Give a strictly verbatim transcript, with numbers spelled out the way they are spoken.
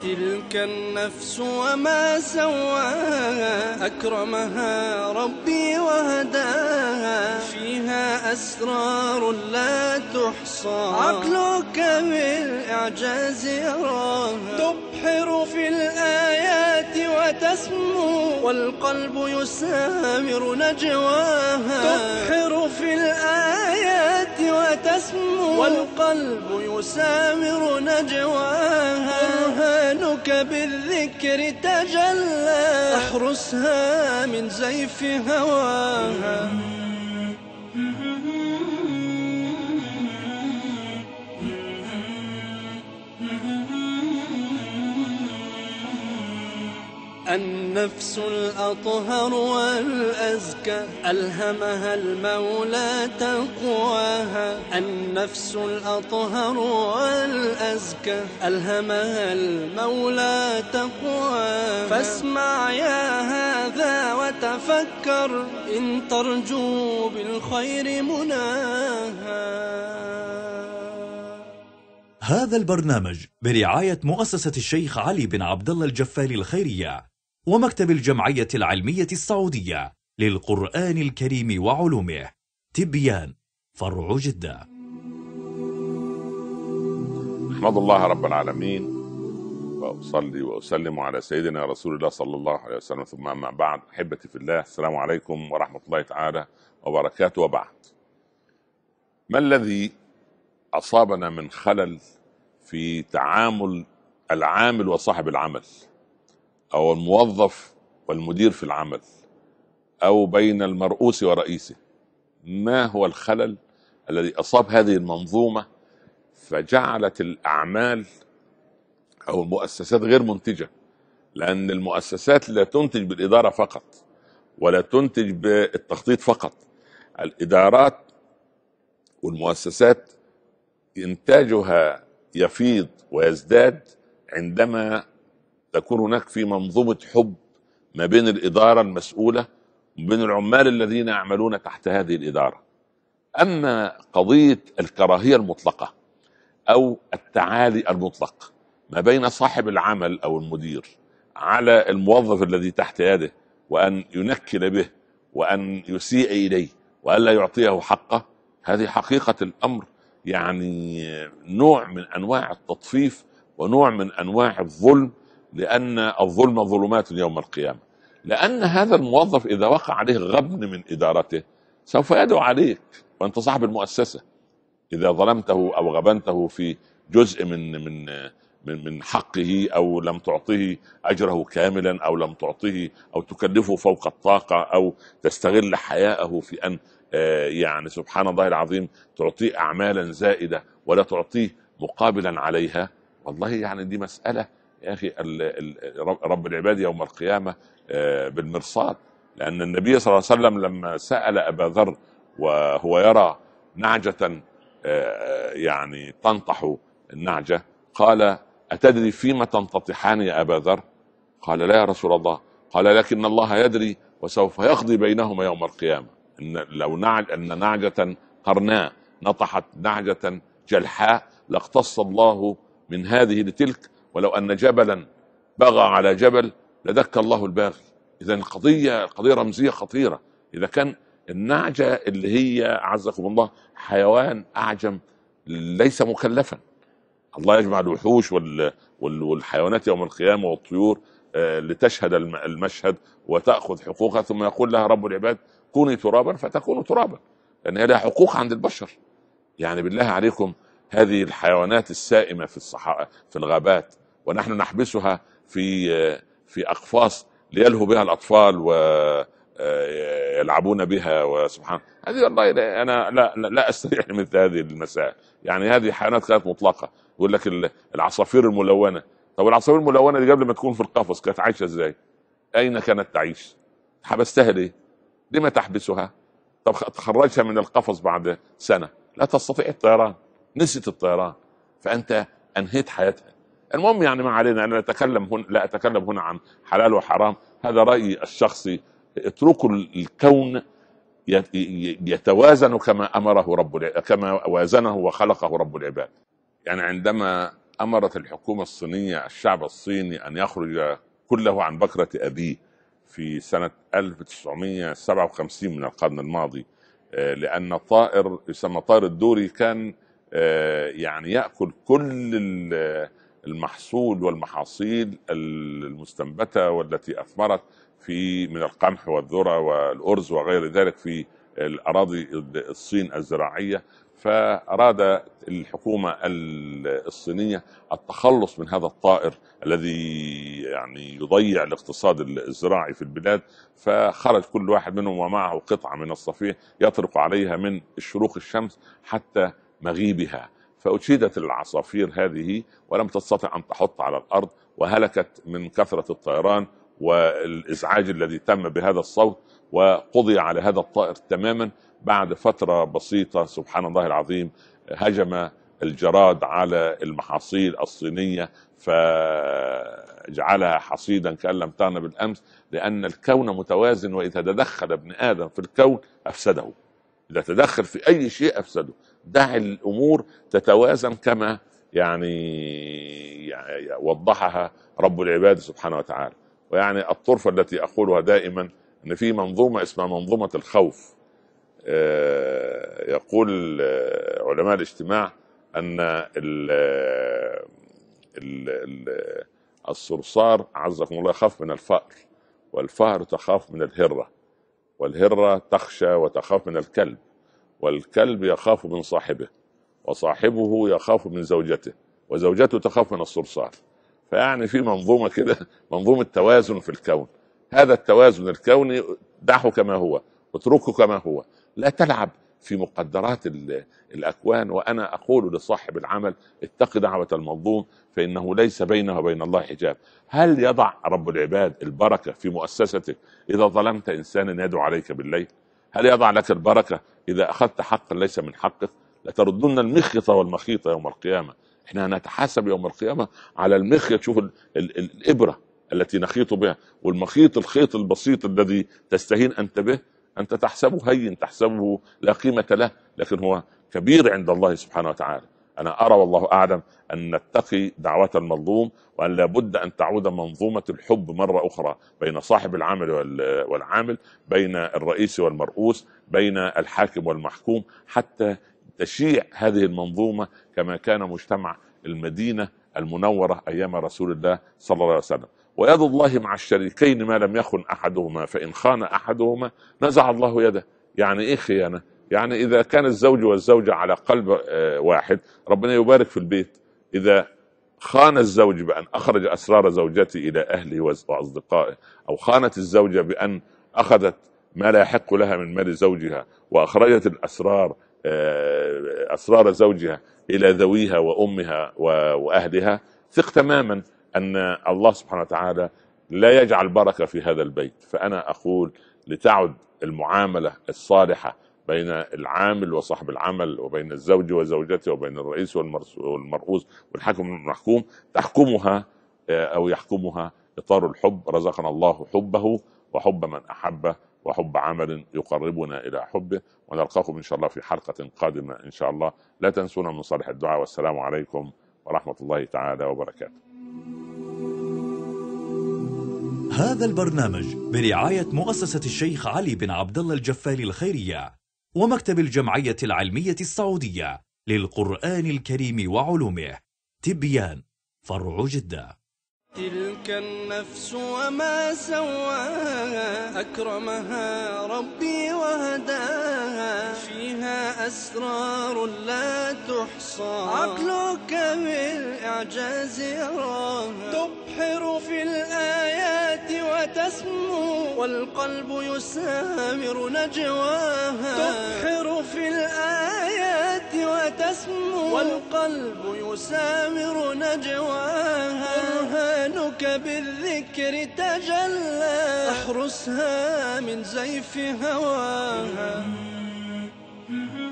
تلك النفس وما سواها أكرمها ربي وهداها، فيها أسرار لا تحصى عقلك بالإعجاز يراها، تبحر في الآيات وتسمو والقلب يسامر نجواها، تبحر في الآيات وتسمو والقلب يسامر نجواها، برهانك بالذكر تجلى، احرسها من زيف هواها. النفس الأطهر والأزكى ألهمها المولى تقواها، النفس الأطهر والأزكى ألهمها المولى تقواها، فاسمع يا هذا وتفكر إن ترجو بالخير مناها. هذا البرنامج برعاية مؤسسة الشيخ علي بن عبد الله الجفاري الخيرية ومكتب الجمعية العلمية السعودية للقرآن الكريم وعلومه، تبيان، فرع جدة. أحمد الله رب العالمين وأصلي وأسلم على سيدنا رسول الله صلى الله عليه وسلم، ثم أما بعد. أحبتي في الله، السلام عليكم ورحمة الله تعالى وبركاته. وبعد، ما الذي أصابنا من خلل في تعامل العامل وصاحب العمل، أو الموظف والمدير في العمل، أو بين المرؤوس ورئيسه؟ ما هو الخلل الذي أصاب هذه المنظومة فجعلت الأعمال أو المؤسسات غير منتجة؟ لأن المؤسسات لا تنتج بالإدارة فقط ولا تنتج بالتخطيط فقط. الإدارات والمؤسسات إنتاجها يفيض ويزداد عندما تكون هناك في منظومة حب ما بين الإدارة المسؤولة وبين العمال الذين يعملون تحت هذه الإدارة. أما قضية الكراهية المطلقة أو التعالي المطلق ما بين صاحب العمل أو المدير على الموظف الذي تحت يده، وأن ينكل به وأن يسيء إليه وأن لا يعطيه حقه، هذه حقيقة الأمر يعني نوع من أنواع التطفيف ونوع من أنواع الظلم، لأن الظلم ظلمات يوم القيامة. لأن هذا الموظف إذا وقع عليه غبن من إدارته سوف يدعو عليك وأنت صاحب المؤسسة. إذا ظلمته أو غبنته في جزء من من من من حقه، أو لم تعطيه أجره كاملا، أو لم تعطيه أو تكلفه فوق الطاقة، أو تستغل حياءه في أن يعني سبحان الله العظيم تعطيه أعمالا زائدة ولا تعطيه مقابلا عليها، والله يعني دي مسألة يا أخي رب العباد يوم القيامة بالمرصاد. لأن النبي صلى الله عليه وسلم لما سأل أبا ذر وهو يرى نعجة يعني تنطح النعجة، قال: أتدري فيما تنتطحان يا أبا ذر؟ قال: لا يا رسول الله. قال: لكن الله يدري وسوف يقضي بينهما يوم القيامة. إن لو نعج أن نعجة قرناء نطحت نعجة جلحاء لاقتص الله من هذه لتلك، ولو أن جبلا بغى على جبل لدك الله الباغي. إذن القضية قضية رمزية خطيرة. إذا كان النعجة اللي هي أعزكم الله حيوان أعجم ليس مكلفا، الله يجمع الوحوش والحيوانات يوم القيامة والطيور لتشهد المشهد وتأخذ حقوقها، ثم يقول لها رب العباد: كوني ترابا فتكون ترابا، لأن هي لها حقوق عند البشر. يعني بالله عليكم، هذه الحيوانات السائمة في الصحراء في الغابات ونحن نحبسها في في أقفاص ليلهوا بها الأطفال ويلعبون بها، وسبحان هذه والله أنا لا لا أستريح مثل هذه المسائل. يعني هذه حيوانات كانت مطلقة. يقول لك العصافير الملونة، طب العصافير الملونة دي قبل ما تكون في القفص كانت عايشة ازاي؟ أين كانت تعيش؟ حبستها ليه؟ لما تحبسها؟ طب تخرجها من القفص بعد سنة، لا تستطيع الطيران، نسيت الطيران، فأنت أنهيت حياتها. المهم يعني ما علينا، أنا أتكلم هنا لا أتكلم هنا عن حلال وحرام، هذا رأيي الشخصي. اتركوا الكون يتوازن كما أمره رب العباد، كما وازنه وخلقه رب العباد. يعني عندما أمرت الحكومة الصينية الشعب الصيني أن يخرج كله عن بكرة أبيه في سنة ألف وتسعمائة وسبعة وخمسين من القرن الماضي، لأن طائر يسمى طائر الدوري كان يعني يأكل كل المحصول والمحاصيل المستنبتة والتي أثمرت في من القمح والذرة والأرز وغير ذلك في الأراضي الصين الزراعية. فأراد الحكومة الصينية التخلص من هذا الطائر الذي يعني يضيع الاقتصاد الزراعي في البلاد، فخرج كل واحد منهم ومعه قطعة من الصفيح يطرق عليها من شروق الشمس حتى مغيبها، فأشيدت العصافير هذه ولم تستطع أن تحط على الأرض، وهلكت من كثرة الطيران والإزعاج الذي تم بهذا الصوت، وقضي على هذا الطائر تماما. بعد فترة بسيطة سبحان الله العظيم هجم الجراد على المحاصيل الصينية فجعلها حصيدا كأن لم تغن بالأمس، لأن الكون متوازن، وإذا تدخل ابن آدم في الكون أفسده، إذا تدخل في أي شيء أفسده. دع الأمور تتوازن كما يعني, يعني وضحها رب العباد سبحانه وتعالى. ويعني الطرفة التي أقولها دائما أن في منظومة اسمها منظومة الخوف. يقول علماء الاجتماع أن ال ال ال الصرصار عزكم الله يخاف من الفأر، والفأر تخاف من الهرة، والهرة تخشى وتخاف من الكلب، والكلب يخاف من صاحبه، وصاحبه يخاف من زوجته، وزوجته تخاف من الصرصار. فيعني في منظومة كده، منظومة توازن في الكون. هذا التوازن الكوني دعه كما هو، اتركه كما هو، لا تلعب في مقدرات الأكوان. وأنا أقول لصاحب العمل اتق دعوة المظلوم فإنه ليس بينه وبين الله حجاب. هل يضع رب العباد البركة في مؤسستك إذا ظلمت إنسانا يدعو عليك بالليل؟ هل يضع لك البركة إذا أخذت حقا ليس من حقك؟ لتردن المخيطة والمخيطة يوم القيامة. احنا نتحاسب يوم القيامة على المخيط. شوف ال ال الإبرة التي نخيط بها، والمخيط الخيط البسيط الذي تستهين أنت به، أنت تحسبه هين، تحسبه لا قيمة له، لكن هو كبير عند الله سبحانه وتعالى. أنا أرى والله أعلم أن نتقي دعوة المظلوم، وأن لابد أن تعود منظومة الحب مرة أخرى بين صاحب العمل والعامل، بين الرئيس والمرؤوس، بين الحاكم والمحكوم، حتى تشيع هذه المنظومة كما كان مجتمع المدينة المنورة أيام رسول الله صلى الله عليه وسلم. ويد الله مع الشريكين ما لم يخن أحدهما، فإن خان أحدهما نزع الله يده. يعني إيه خيانة؟ يعني إذا كان الزوج والزوجة على قلب واحد ربنا يبارك في البيت. إذا خان الزوج بأن أخرج أسرار زوجته إلى أهله وأصدقائه، أو خانت الزوجة بأن أخذت ما لا يحق لها من مال زوجها وأخرجت الأسرار أسرار زوجها إلى ذويها وأمها وأهلها، ثق تماما أن الله سبحانه وتعالى لا يجعل بركة في هذا البيت. فأنا أقول لتعد المعاملة الصالحة بين العامل وصاحب العمل، وبين الزوج وزوجته، وبين الرئيس والمرؤوس والحاكم والمحكوم، تحكمها أو يحكمها إطار الحب. رزقنا الله حبه وحب من أحبه وحب عمل يقربنا إلى حبه. ونلقاكم إن شاء الله في حلقة قادمة إن شاء الله. لا تنسونا من صالح الدعاء، والسلام عليكم ورحمة الله تعالى وبركاته. هذا البرنامج برعاية مؤسسة الشيخ علي بن عبد الله الجفالي الخيرية ومكتب الجمعية العلمية السعودية للقرآن الكريم وعلومه. تبيان فرع جدة. تلك النفس وما سواها، أكرمها ربي وهداها، فيها أسرار لا تحصى، عقلك بالإعجاز يراها، تبحر في الآيات وتسمو، والقلب يسامر نجواها، تبحر في الآيات وتسمو، والقلب يسامر نجواها، برهانك بالذكر تجلى، احرسها من زيف هواها.